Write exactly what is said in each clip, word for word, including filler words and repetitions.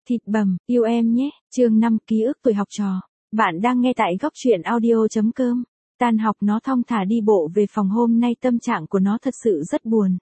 Thịt bằm, yêu em nhé, chương năm ký ức tuổi học trò. Bạn đang nghe tại góc truyện audio.com. Tan học nó thong thả đi bộ về phòng, hôm nay tâm trạng của nó thật sự rất buồn.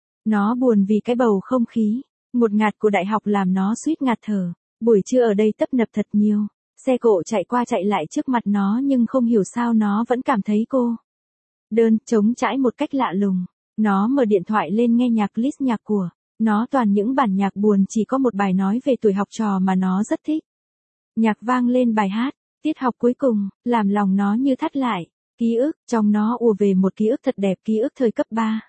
Nó buồn vì cái bầu không khí ngột ngạt của đại học làm nó suýt ngạt thở. Buổi trưa ở đây tấp nập thật nhiều, xe cộ chạy qua chạy lại trước mặt nó nhưng không hiểu sao nó vẫn cảm thấy cô đơn, trống trải một cách lạ lùng. Nó mở điện thoại lên nghe nhạc list nhạc của nó toàn những bản nhạc buồn, chỉ có một bài nói về tuổi học trò mà nó rất thích. Nhạc vang lên bài hát, tiết học cuối cùng, làm lòng nó như thắt lại. Ký ức, trong nó ùa về một ký ức thật đẹp, ký ức thời cấp ba.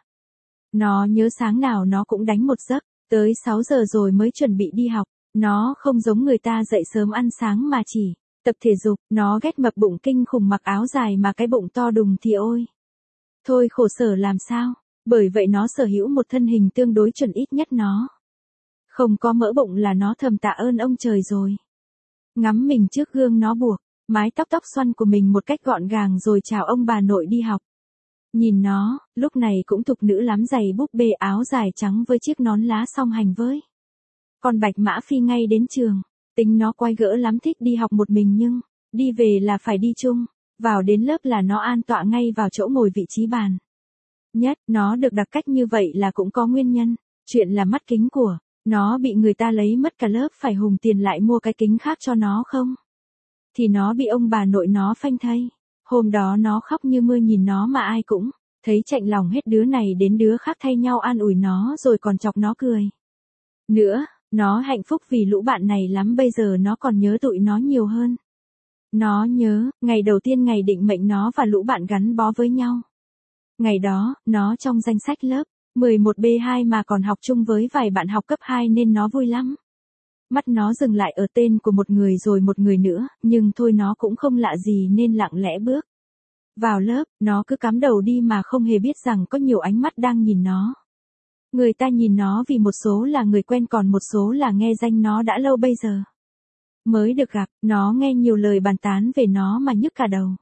Nó nhớ sáng nào nó cũng đánh một giấc, tới sáu giờ rồi mới chuẩn bị đi học. Nó không giống người ta dậy sớm ăn sáng mà chỉ tập thể dục. Nó ghét mập bụng kinh khủng, mặc áo dài mà cái bụng to đùng thì ôi thôi khổ sở làm sao. Bởi vậy nó sở hữu một thân hình tương đối chuẩn, ít nhất nó không có mỡ bụng là nó thầm tạ ơn ông trời rồi. Ngắm mình trước gương, nó buộc mái tóc tóc xoăn của mình một cách gọn gàng rồi chào ông bà nội đi học. Nhìn nó, lúc này cũng thục nữ lắm, giày búp bê, áo dài trắng với chiếc nón lá song hành với con bạch mã phi ngay đến trường. Tính nó quay gỡ lắm, thích đi học một mình nhưng đi về là phải đi chung. Vào đến lớp là nó an tọa ngay vào chỗ ngồi vị trí bàn nhất. Nó được đặt cách như vậy là cũng có nguyên nhân. Chuyện là mắt kính của nó bị người ta lấy mất cả lớp, phải hùng tiền lại mua cái kính khác cho nó, không thì nó bị ông bà nội nó phanh thây. Hôm đó nó khóc như mưa, nhìn nó mà ai cũng thấy chạnh lòng hết, đứa này đến đứa khác thay nhau an ủi nó rồi còn chọc nó cười nữa. Nó hạnh phúc vì lũ bạn này lắm, bây giờ nó còn nhớ tụi nó nhiều hơn. Nó nhớ ngày đầu tiên, ngày định mệnh nó và lũ bạn gắn bó với nhau. Ngày đó, nó trong danh sách lớp mười một B hai mà còn học chung với vài bạn học cấp hai nên nó vui lắm. Mắt nó dừng lại ở tên của một người rồi một người nữa, nhưng thôi nó cũng không lạ gì nên lặng lẽ bước vào lớp. Nó cứ cắm đầu đi mà không hề biết rằng có nhiều ánh mắt đang nhìn nó. Người ta nhìn nó vì một số là người quen, còn một số là nghe danh nó đã lâu bây giờ mới được gặp. Nó nghe nhiều lời bàn tán về nó mà nhức cả đầu.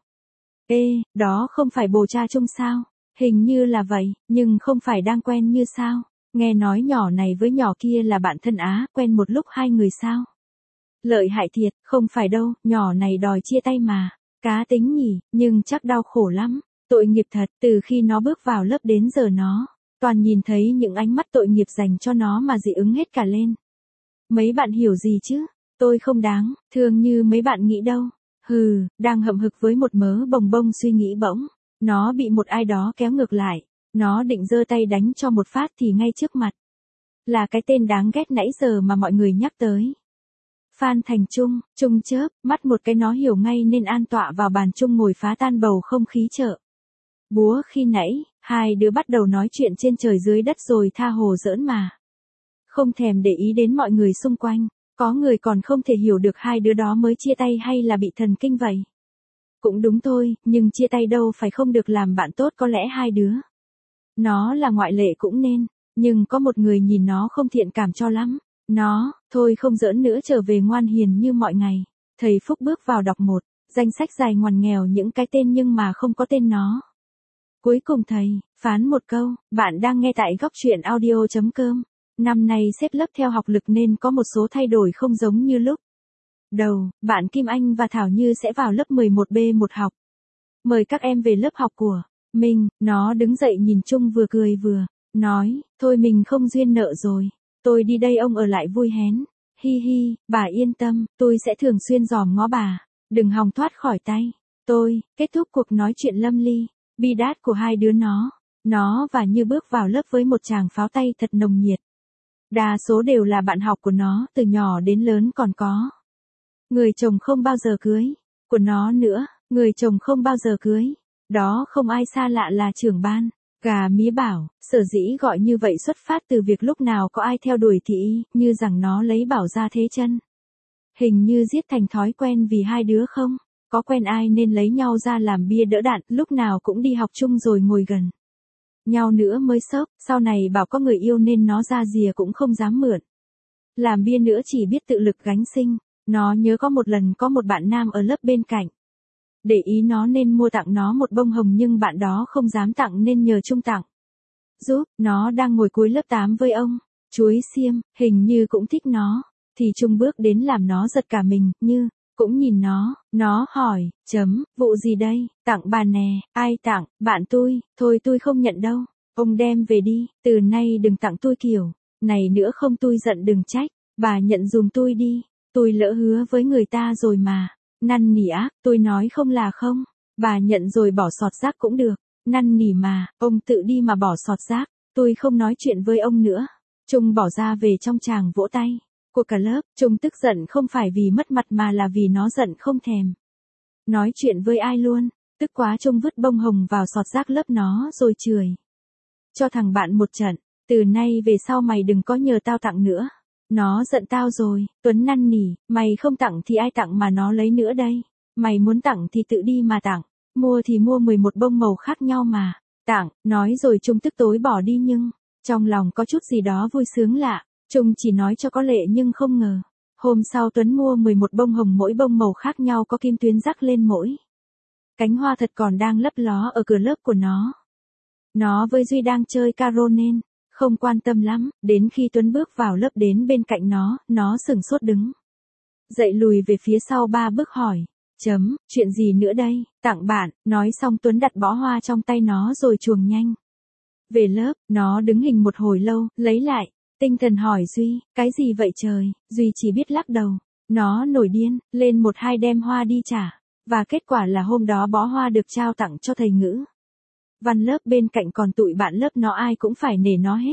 Ê, đó không phải bồ cha chung sao? Hình như là vậy, nhưng không phải đang quen như sao? Nghe nói nhỏ này với nhỏ kia là bạn thân á, quen một lúc hai người sao? Lợi hại thiệt, không phải đâu, nhỏ này đòi chia tay mà. Cá tính nhỉ, nhưng chắc đau khổ lắm. Tội nghiệp thật, từ khi nó bước vào lớp đến giờ nó toàn nhìn thấy những ánh mắt tội nghiệp dành cho nó mà dị ứng hết cả lên. Mấy bạn hiểu gì chứ? Tôi không đáng thương như mấy bạn nghĩ đâu. Hừ, đang hậm hực với một mớ bồng bông suy nghĩ, bỗng nó bị một ai đó kéo ngược lại. Nó định giơ tay đánh cho một phát thì ngay trước mặt là cái tên đáng ghét nãy giờ mà mọi người nhắc tới. Phan Thành Trung. Trung chớp mắt một cái, nó hiểu ngay nên an tọa vào bàn chung ngồi phá tan bầu không khí chợ búa. Khi nãy hai đứa bắt đầu nói chuyện trên trời dưới đất rồi tha hồ giỡn mà không thèm để ý đến mọi người xung quanh. Có người còn không thể hiểu được hai đứa đó mới chia tay hay là bị thần kinh vậy. Cũng đúng thôi, nhưng chia tay đâu phải không được làm bạn tốt, có lẽ hai đứa nó là ngoại lệ cũng nên. Nhưng có một người nhìn nó không thiện cảm cho lắm. Nó, thôi không giỡn nữa, trở về ngoan hiền như mọi ngày. Thầy Phúc bước vào đọc một danh sách dài ngoằn nghèo những cái tên nhưng mà không có tên nó. Cuối cùng thầy phán một câu. Bạn đang nghe tại góc truyện audio.com. Năm nay xếp lớp theo học lực nên có một số thay đổi không giống như lúc đầu. Bạn Kim Anh và Thảo Như sẽ vào lớp mười một B một học. Mời các em về lớp học của mình. Nó đứng dậy nhìn Trung, vừa cười vừa nói, thôi mình không duyên nợ rồi. Tôi đi đây, ông ở lại vui hén. Hi hi, bà yên tâm, tôi sẽ thường xuyên dòm ngó bà. Đừng hòng thoát khỏi tay tôi. Kết thúc cuộc nói chuyện lâm ly bi đát của hai đứa nó. Nó và Như bước vào lớp với một tràng pháo tay thật nồng nhiệt. Đa số đều là bạn học của nó, từ nhỏ đến lớn, còn có người chồng không bao giờ cưới của nó nữa. Người chồng không bao giờ cưới đó không ai xa lạ là trưởng ban. Gà mía bảo, sở dĩ gọi như vậy xuất phát từ việc lúc nào có ai theo đuổi thì y như rằng nó lấy Bảo ra thế chân. Hình như giết thành thói quen vì hai đứa không có quen ai nên lấy nhau ra làm bia đỡ đạn, lúc nào cũng đi học chung rồi ngồi gần nhau nữa mới sốc. Sau này bảo có người yêu nên nó ra rìa cũng không dám mượn làm bia nữa, chỉ biết tự lực gánh sinh. Nó nhớ có một lần có một bạn nam ở lớp bên cạnh để ý nó nên mua tặng nó một bông hồng, nhưng bạn đó không dám tặng nên nhờ Trung tặng giúp. Nó đang ngồi cuối lớp tám với ông chuối xiêm, hình như cũng thích nó. thì Trung bước đến làm nó giật cả mình, như, cũng nhìn nó, nó hỏi, chấm, vụ gì đây, tặng bà nè, ai tặng, bạn tôi, thôi tôi không nhận đâu, ông đem về đi, từ nay đừng tặng tôi kiểu, này nữa không tôi giận đừng trách, bà nhận dùm tôi đi, tôi lỡ hứa với người ta rồi mà, năn nỉ ác, tôi nói không là không, bà nhận rồi bỏ sọt rác cũng được, năn nỉ mà, ông tự đi mà bỏ sọt rác, tôi không nói chuyện với ông nữa. Trung bỏ ra về trong tràng vỗ tay của cả lớp, Trung tức giận không phải vì mất mặt mà là vì nó giận không thèm nói chuyện với ai luôn, tức quá Trung vứt bông hồng vào sọt rác lớp nó rồi chửi cho thằng bạn một trận, từ nay về sau mày đừng có nhờ tao tặng nữa. Nó giận tao rồi, Tuấn năn nỉ, mày không tặng thì ai tặng mà nó lấy nữa đây, mày muốn tặng thì tự đi mà tặng, mua thì mua mười một bông màu khác nhau mà, tặng, nói rồi Trung tức tối bỏ đi nhưng trong lòng có chút gì đó vui sướng lạ, Trung chỉ nói cho có lệ nhưng không ngờ. Hôm sau Tuấn mua mười một bông hồng mỗi bông màu khác nhau có kim tuyến rắc lên mỗi cánh hoa thật còn đang lấp ló ở cửa lớp của nó. Nó với Duy đang chơi caro nên không quan tâm lắm, đến khi Tuấn bước vào lớp đến bên cạnh nó, nó sửng sốt đứng dậy lùi về phía sau ba bước hỏi, chấm, chuyện gì nữa đây, tặng bạn, nói xong Tuấn đặt bó hoa trong tay nó rồi chuồng nhanh về lớp, nó đứng hình một hồi lâu, lấy lại tinh thần hỏi Duy, cái gì vậy trời, Duy chỉ biết lắc đầu, nó nổi điên, lên một hai đem hoa đi trả, và kết quả là hôm đó bó hoa được trao tặng cho thầy ngữ văn lớp bên cạnh, còn tụi bạn lớp nó ai cũng phải nể nó hết.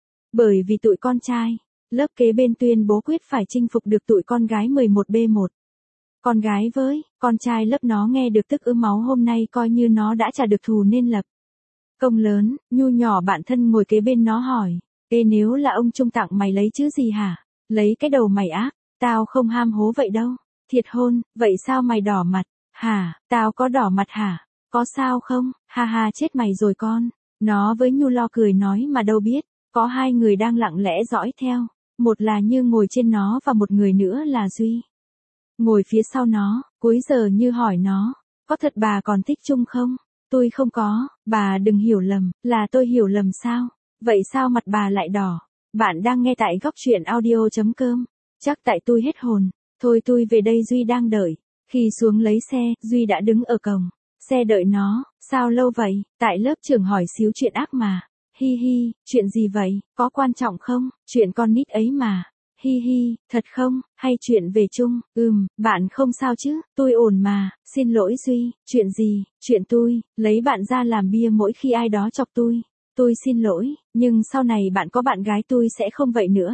Bởi vì tụi con trai lớp kế bên tuyên bố quyết phải chinh phục được tụi con gái mười một B một. Con gái với, con trai lớp nó nghe được tức ứa máu, hôm nay coi như nó đã trả được thù nên lập công lớn. Nhu nhỏ bạn thân ngồi kế bên nó hỏi, ê nếu là ông Trung tặng mày lấy chứ gì hả, lấy cái đầu mày ác, tao không ham hố vậy đâu, thiệt hôn, vậy sao mày đỏ mặt, hả, tao có đỏ mặt hả, có sao không, ha ha chết mày rồi con. Nó với Nhu lo cười nói mà đâu biết, có hai người đang lặng lẽ dõi theo, một là Như ngồi trên nó và một người nữa là Duy ngồi phía sau nó. Cuối giờ Như hỏi nó, có thật bà còn thích Trung không? Tôi không có, bà đừng hiểu lầm, là tôi hiểu lầm sao? Vậy sao mặt bà lại đỏ? Bạn đang nghe tại góc truyện audio chấm com. Chắc tại tôi hết hồn. Thôi tôi về đây, Duy đang đợi. Khi xuống lấy xe, Duy đã đứng ở cổng xe đợi nó. Sao lâu vậy? Tại lớp trưởng hỏi xíu chuyện ác mà. Hi hi, chuyện gì vậy? Có quan trọng không? Chuyện con nít ấy mà. Hi hi, thật không? Hay chuyện về Trung? Ừm, bạn không sao chứ? Tôi ổn mà. Xin lỗi Duy, chuyện gì? Chuyện tôi lấy bạn ra làm bia mỗi khi ai đó chọc tôi. Tôi xin lỗi, nhưng sau này bạn có bạn gái tôi sẽ không vậy nữa.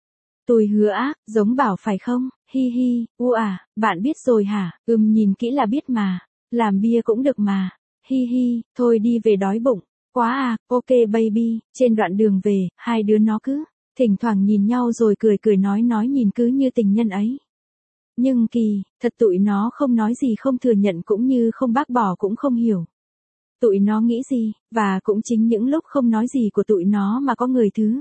Tôi hứa ác, giống bảo phải không? Hi hi, u à, bạn biết rồi hả? Ừm, nhìn kỹ là biết mà. Làm bia cũng được mà. Hi hi, thôi đi về đói bụng. Quá à, ok baby. Trên đoạn đường về, hai đứa nó cứ thỉnh thoảng nhìn nhau rồi cười cười nói nói nhìn cứ như tình nhân ấy. Nhưng kỳ, thật tụi nó không nói gì, không thừa nhận cũng như không bác bỏ, cũng không hiểu tụi nó nghĩ gì, và cũng chính những lúc không nói gì của tụi nó mà có người thứ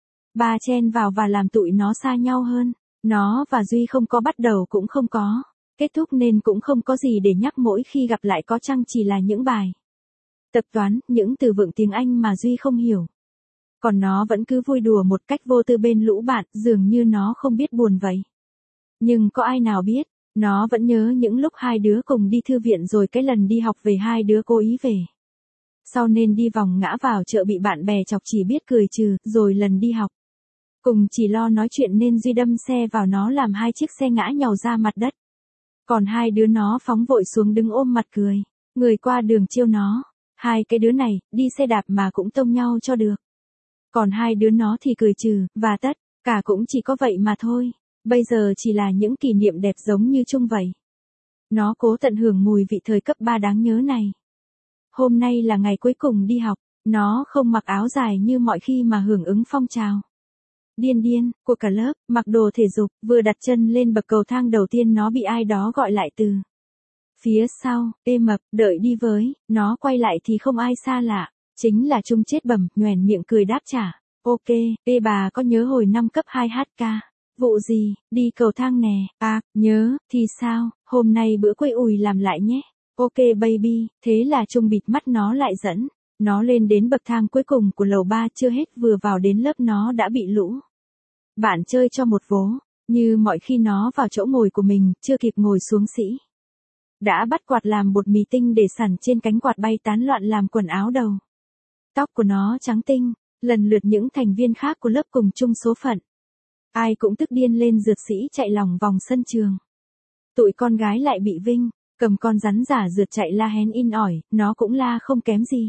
ba chen vào và làm tụi nó xa nhau hơn. Nó và Duy không có bắt đầu cũng không có kết thúc nên cũng không có gì để nhắc, mỗi khi gặp lại có chăng chỉ là những bài tập toán, những từ vựng tiếng Anh mà Duy không hiểu. Còn nó vẫn cứ vui đùa một cách vô tư bên lũ bạn, dường như nó không biết buồn vậy. Nhưng có ai nào biết, nó vẫn nhớ những lúc hai đứa cùng đi thư viện, rồi cái lần đi học về hai đứa cố ý về sau nên đi vòng ngã vào chợ bị bạn bè chọc chỉ biết cười trừ, rồi lần đi học cùng chỉ lo nói chuyện nên Duy đâm xe vào nó làm hai chiếc xe ngã nhàu ra mặt đất. Còn hai đứa nó phóng vội xuống đứng ôm mặt cười. Người qua đường trêu nó, hai cái đứa này, đi xe đạp mà cũng tông nhau cho được. Còn hai đứa nó thì cười trừ, và tất cả cũng chỉ có vậy mà thôi. Bây giờ chỉ là những kỷ niệm đẹp giống như Trung vậy. Nó cố tận hưởng mùi vị thời cấp ba đáng nhớ này. Hôm nay là ngày cuối cùng đi học, nó không mặc áo dài như mọi khi mà hưởng ứng phong trào điên điên của cả lớp, mặc đồ thể dục, vừa đặt chân lên bậc cầu thang đầu tiên nó bị ai đó gọi lại từ phía sau, ê mập, đợi đi với. Nó quay lại thì không ai xa lạ, chính là Trung chết bẩm, nhoẻn miệng cười đáp trả. Ok, ê bà có nhớ hồi năm cấp hai hát ca? Vụ gì, đi cầu thang nè, à, nhớ, thì sao, hôm nay bữa quây ùi làm lại nhé. Ok baby, thế là Trung bịt mắt nó lại dẫn nó lên đến bậc thang cuối cùng của lầu ba, chưa hết vừa vào đến lớp nó đã bị lũ bạn chơi cho một vố. Như mọi khi nó vào chỗ ngồi của mình, chưa kịp ngồi xuống sĩ. Đã bắt quạt làm bột mì tinh để sẵn trên cánh quạt bay tán loạn làm quần áo đầu. Tóc của nó trắng tinh, lần lượt những thành viên khác của lớp cùng chung số phận. Ai cũng tức điên lên rượt sĩ chạy lòng vòng sân trường. Tụi con gái lại bị Vinh, cầm con rắn giả rượt chạy la hén in ỏi, nó cũng la không kém gì.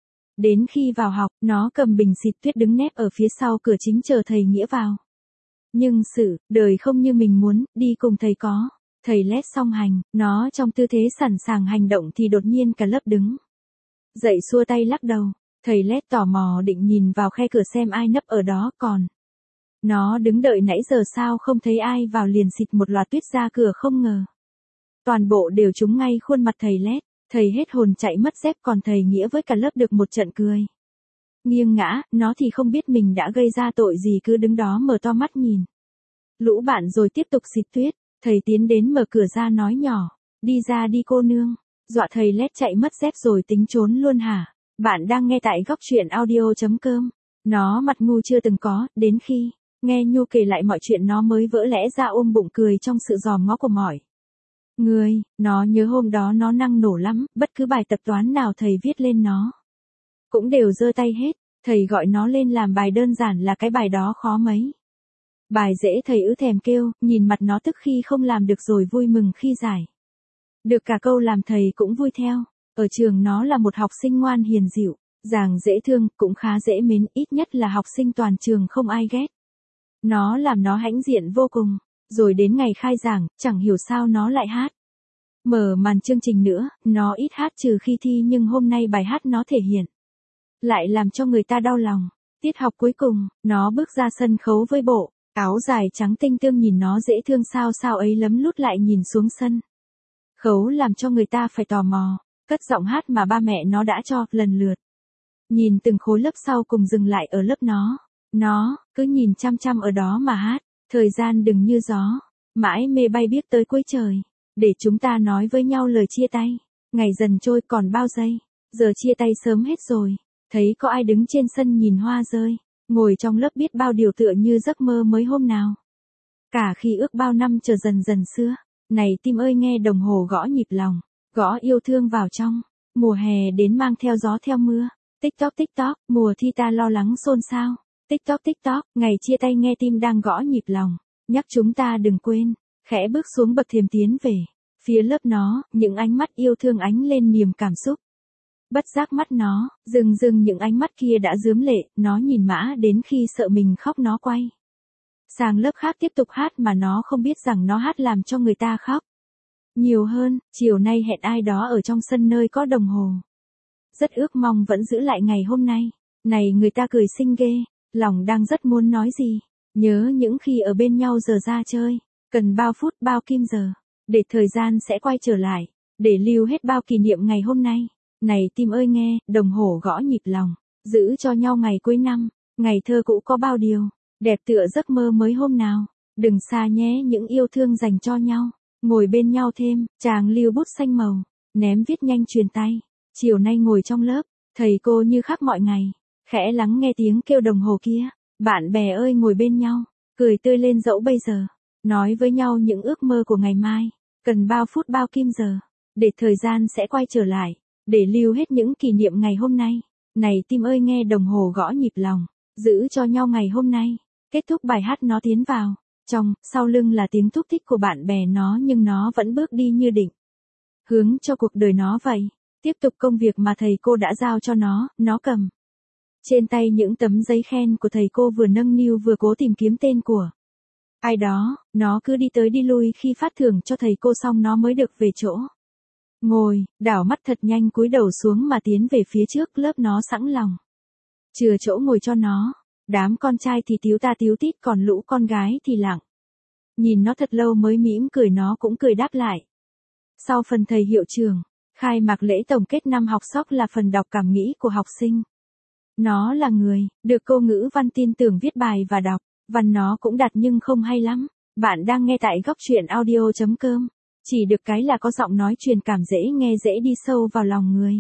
Đến khi vào học, nó cầm bình xịt tuyết đứng nép ở phía sau cửa chính chờ thầy Nghĩa vào. Nhưng sự, đời không như mình muốn, đi cùng thầy có. Thầy lét xong hành, nó trong tư thế sẵn sàng hành động thì đột nhiên cả lớp đứng dậy xua tay lắc đầu. Thầy lét tò mò định nhìn vào khe cửa xem ai nấp ở đó, còn nó đứng đợi nãy giờ sao không thấy ai vào liền xịt một loạt tuyết ra cửa không ngờ. Toàn bộ đều trúng ngay khuôn mặt thầy lét, thầy hết hồn chạy mất dép còn thầy Nghĩa với cả lớp được một trận cười. Nghiêng ngã, nó thì không biết mình đã gây ra tội gì cứ đứng đó mở to mắt nhìn. Lũ bạn rồi tiếp tục xịt tuyết, thầy tiến đến mở cửa ra nói nhỏ, đi ra đi cô nương, dọa thầy lét chạy mất dép rồi tính trốn luôn hả? Bạn đang nghe tại góc truyện audio.com. Nó mặt ngu chưa từng có, đến khi nghe Nhu kể lại mọi chuyện nó mới vỡ lẽ ra ôm bụng cười trong sự dòm ngó của mọi người. Nó nhớ hôm đó nó năng nổ lắm, bất cứ bài tập toán nào thầy viết lên nó cũng đều giơ tay hết, thầy gọi nó lên làm bài đơn giản là cái bài đó khó mấy. Bài dễ thầy ứ thèm kêu, nhìn mặt nó tức khi không làm được rồi vui mừng khi giải được cả câu làm thầy cũng vui theo. Ở trường nó là một học sinh ngoan hiền dịu, dàng dễ thương, cũng khá dễ mến, ít nhất là học sinh toàn trường không ai ghét. Nó làm nó hãnh diện vô cùng, rồi đến ngày khai giảng, chẳng hiểu sao nó lại hát. Mở màn chương trình nữa, nó ít hát trừ khi thi nhưng hôm nay bài hát nó thể hiện lại làm cho người ta đau lòng. Tiết học cuối cùng, nó bước ra sân khấu với bộ áo dài trắng tinh tương nhìn nó dễ thương sao sao ấy lấm lút lại nhìn xuống sân khấu làm cho người ta phải tò mò. Cất giọng hát mà ba mẹ nó đã cho, lần lượt. Nhìn từng khối lớp sau cùng dừng lại ở lớp nó. Nó, cứ nhìn chăm chăm ở đó mà hát. Thời gian đừng như gió. Mãi mê bay biết tới cuối trời. Để chúng ta nói với nhau lời chia tay. Ngày dần trôi còn bao giây. Giờ chia tay sớm hết rồi. Thấy có ai đứng trên sân nhìn hoa rơi. Ngồi trong lớp biết bao điều tựa như giấc mơ mới hôm nào. Cả khi ước bao năm chờ dần dần xưa. Này tim ơi nghe đồng hồ gõ nhịp lòng. Gõ yêu thương vào trong, mùa hè đến mang theo gió theo mưa, tích tóp tích tóp, mùa thi ta lo lắng xôn xao, tích tóp tích tóp, ngày chia tay nghe tim đang gõ nhịp lòng, nhắc chúng ta đừng quên, khẽ bước xuống bậc thềm tiến về, phía lớp nó, những ánh mắt yêu thương ánh lên niềm cảm xúc. Bất giác mắt nó, rừng rừng những ánh mắt kia đã rướm lệ, nó nhìn mã đến khi sợ mình khóc nó quay sang lớp khác tiếp tục hát mà nó không biết rằng nó hát làm cho người ta khóc. Nhiều hơn, chiều nay hẹn ai đó ở trong sân nơi có đồng hồ. Rất ước mong vẫn giữ lại ngày hôm nay. Này người ta cười xinh ghê, lòng đang rất muốn nói gì. Nhớ những khi ở bên nhau giờ ra chơi. Cần bao phút bao kim giờ. Để thời gian sẽ quay trở lại. Để lưu hết bao kỷ niệm ngày hôm nay. Này tim ơi nghe, đồng hồ gõ nhịp lòng. Giữ cho nhau ngày cuối năm. Ngày thơ cũ có bao điều. Đẹp tựa giấc mơ mới hôm nào. Đừng xa nhé những yêu thương dành cho nhau. Ngồi bên nhau thêm, chàng lưu bút xanh màu, ném viết nhanh truyền tay. Chiều nay ngồi trong lớp, thầy cô như khác mọi ngày, khẽ lắng nghe tiếng kêu đồng hồ kia. Bạn bè ơi ngồi bên nhau, cười tươi lên dẫu bây giờ, nói với nhau những ước mơ của ngày mai. Cần bao phút bao kim giờ, để thời gian sẽ quay trở lại, để lưu hết những kỷ niệm ngày hôm nay. Này tim ơi nghe đồng hồ gõ nhịp lòng, giữ cho nhau ngày hôm nay. Kết thúc bài hát nó tiến vào. Trong, sau lưng là tiếng thúc thích của bạn bè nó nhưng nó vẫn bước đi như định hướng cho cuộc đời nó vậy. Tiếp tục công việc mà thầy cô đã giao cho nó, nó cầm trên tay những tấm giấy khen của thầy cô vừa nâng niu vừa cố tìm kiếm tên của ai đó, nó cứ đi tới đi lui khi phát thưởng cho thầy cô xong nó mới được về chỗ ngồi, đảo mắt thật nhanh cúi đầu xuống mà tiến về phía trước lớp nó sẵn lòng chừa chỗ ngồi cho nó. Đám con trai thì tíu ta tíu tít còn lũ con gái thì lặng. Nhìn nó thật lâu mới mỉm cười nó cũng cười đáp lại. Sau phần thầy hiệu trưởng, khai mạc lễ tổng kết năm học sóc là phần đọc cảm nghĩ của học sinh. Nó là người, được cô ngữ văn tin tưởng viết bài và đọc, văn nó cũng đạt nhưng không hay lắm. Bạn đang nghe tại góc truyện audio.com. Chỉ được cái là có giọng nói truyền cảm dễ nghe dễ đi sâu vào lòng người.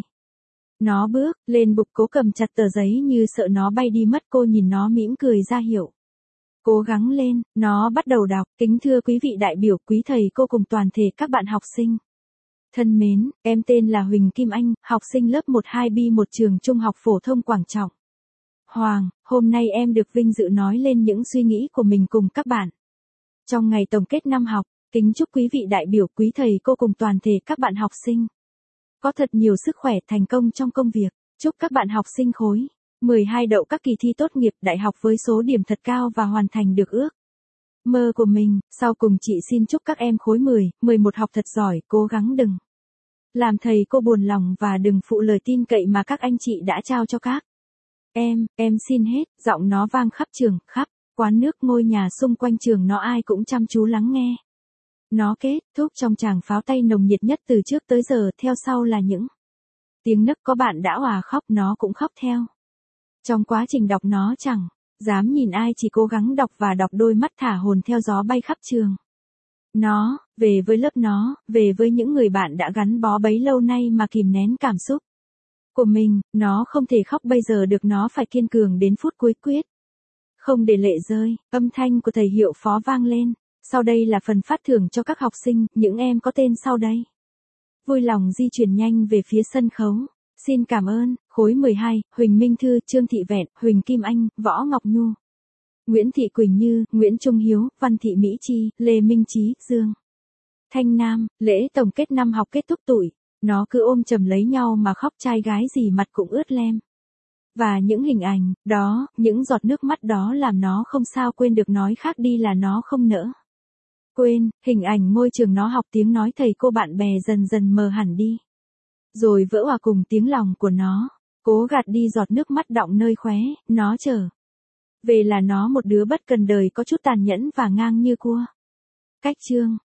Nó bước lên bục cố cầm chặt tờ giấy như sợ nó bay đi mất cô nhìn nó mỉm cười ra hiệu. Cố gắng lên, nó bắt đầu đọc. Kính thưa quý vị đại biểu, quý thầy cô cùng toàn thể các bạn học sinh. Thân mến, em tên là Huỳnh Kim Anh, học sinh lớp một hai B một trường Trung học phổ thông Quảng Trọng. Hoàng, hôm nay em được vinh dự nói lên những suy nghĩ của mình cùng các bạn. Trong ngày tổng kết năm học, kính chúc quý vị đại biểu, quý thầy cô cùng toàn thể các bạn học sinh có thật nhiều sức khỏe, thành công trong công việc. Chúc các bạn học sinh khối mười hai đậu các kỳ thi tốt nghiệp đại học với số điểm thật cao và hoàn thành được ước mơ của mình. Sau cùng chị xin chúc các em khối mười, mười một học thật giỏi, cố gắng đừng làm thầy cô buồn lòng và đừng phụ lời tin cậy mà các anh chị đã trao cho các em. Em xin hết. Giọng nó vang khắp trường, khắp quán nước, ngôi nhà xung quanh trường nó ai cũng chăm chú lắng nghe. Nó kết thúc trong tràng pháo tay nồng nhiệt nhất từ trước tới giờ, theo sau là những tiếng nấc, có bạn đã òa khóc, nó cũng khóc theo. Trong quá trình đọc nó chẳng dám nhìn ai, chỉ cố gắng đọc và đọc, đôi mắt thả hồn theo gió bay khắp trường. Nó về với lớp nó, về với những người bạn đã gắn bó bấy lâu nay mà kìm nén cảm xúc của mình. Nó không thể khóc bây giờ được, nó phải kiên cường đến phút cuối, quyết không để lệ rơi. Âm thanh của thầy hiệu phó vang lên. Sau đây là phần phát thưởng cho các học sinh, những em có tên sau đây. Vui lòng di chuyển nhanh về phía sân khấu. Xin cảm ơn. Khối mười hai, Huỳnh Minh Thư, Trương Thị Vẹn, Huỳnh Kim Anh, Võ Ngọc Nhu, Nguyễn Thị Quỳnh Như, Nguyễn Trung Hiếu, Văn Thị Mỹ Chi, Lê Minh Chí, Dương Thanh Nam. Lễ tổng kết năm học kết thúc tuổi. Nó cứ ôm chầm lấy nhau mà khóc, trai gái gì mặt cũng ướt lem. Và những hình ảnh đó, những giọt nước mắt đó làm nó không sao quên được, nói khác đi là nó không nỡ quên. Hình ảnh ngôi trường nó học, tiếng nói thầy cô bạn bè dần dần mờ hẳn đi, rồi vỡ hòa cùng tiếng lòng của nó. Cố gạt đi giọt nước mắt đọng nơi khóe. Nó trở về là nó một đứa bất cần đời, có chút tàn nhẫn và ngang như cua cách chương.